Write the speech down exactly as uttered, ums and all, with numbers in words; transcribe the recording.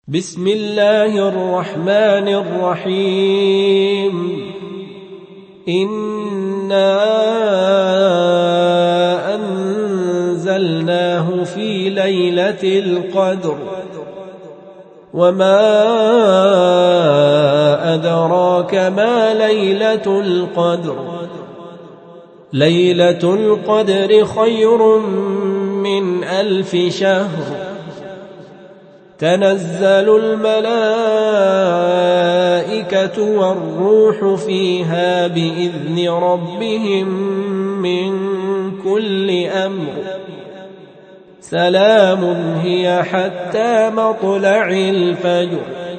بسم الله الرحمن الرحيم إنا أنزلناه في ليلة القدر وما أدراك ما ليلة القدر ليلة القدر خير من ألف شهر تنزل الملائكة والروح فيها بإذن ربهم من كل أمر سلام هي حتى مطلع الفجر.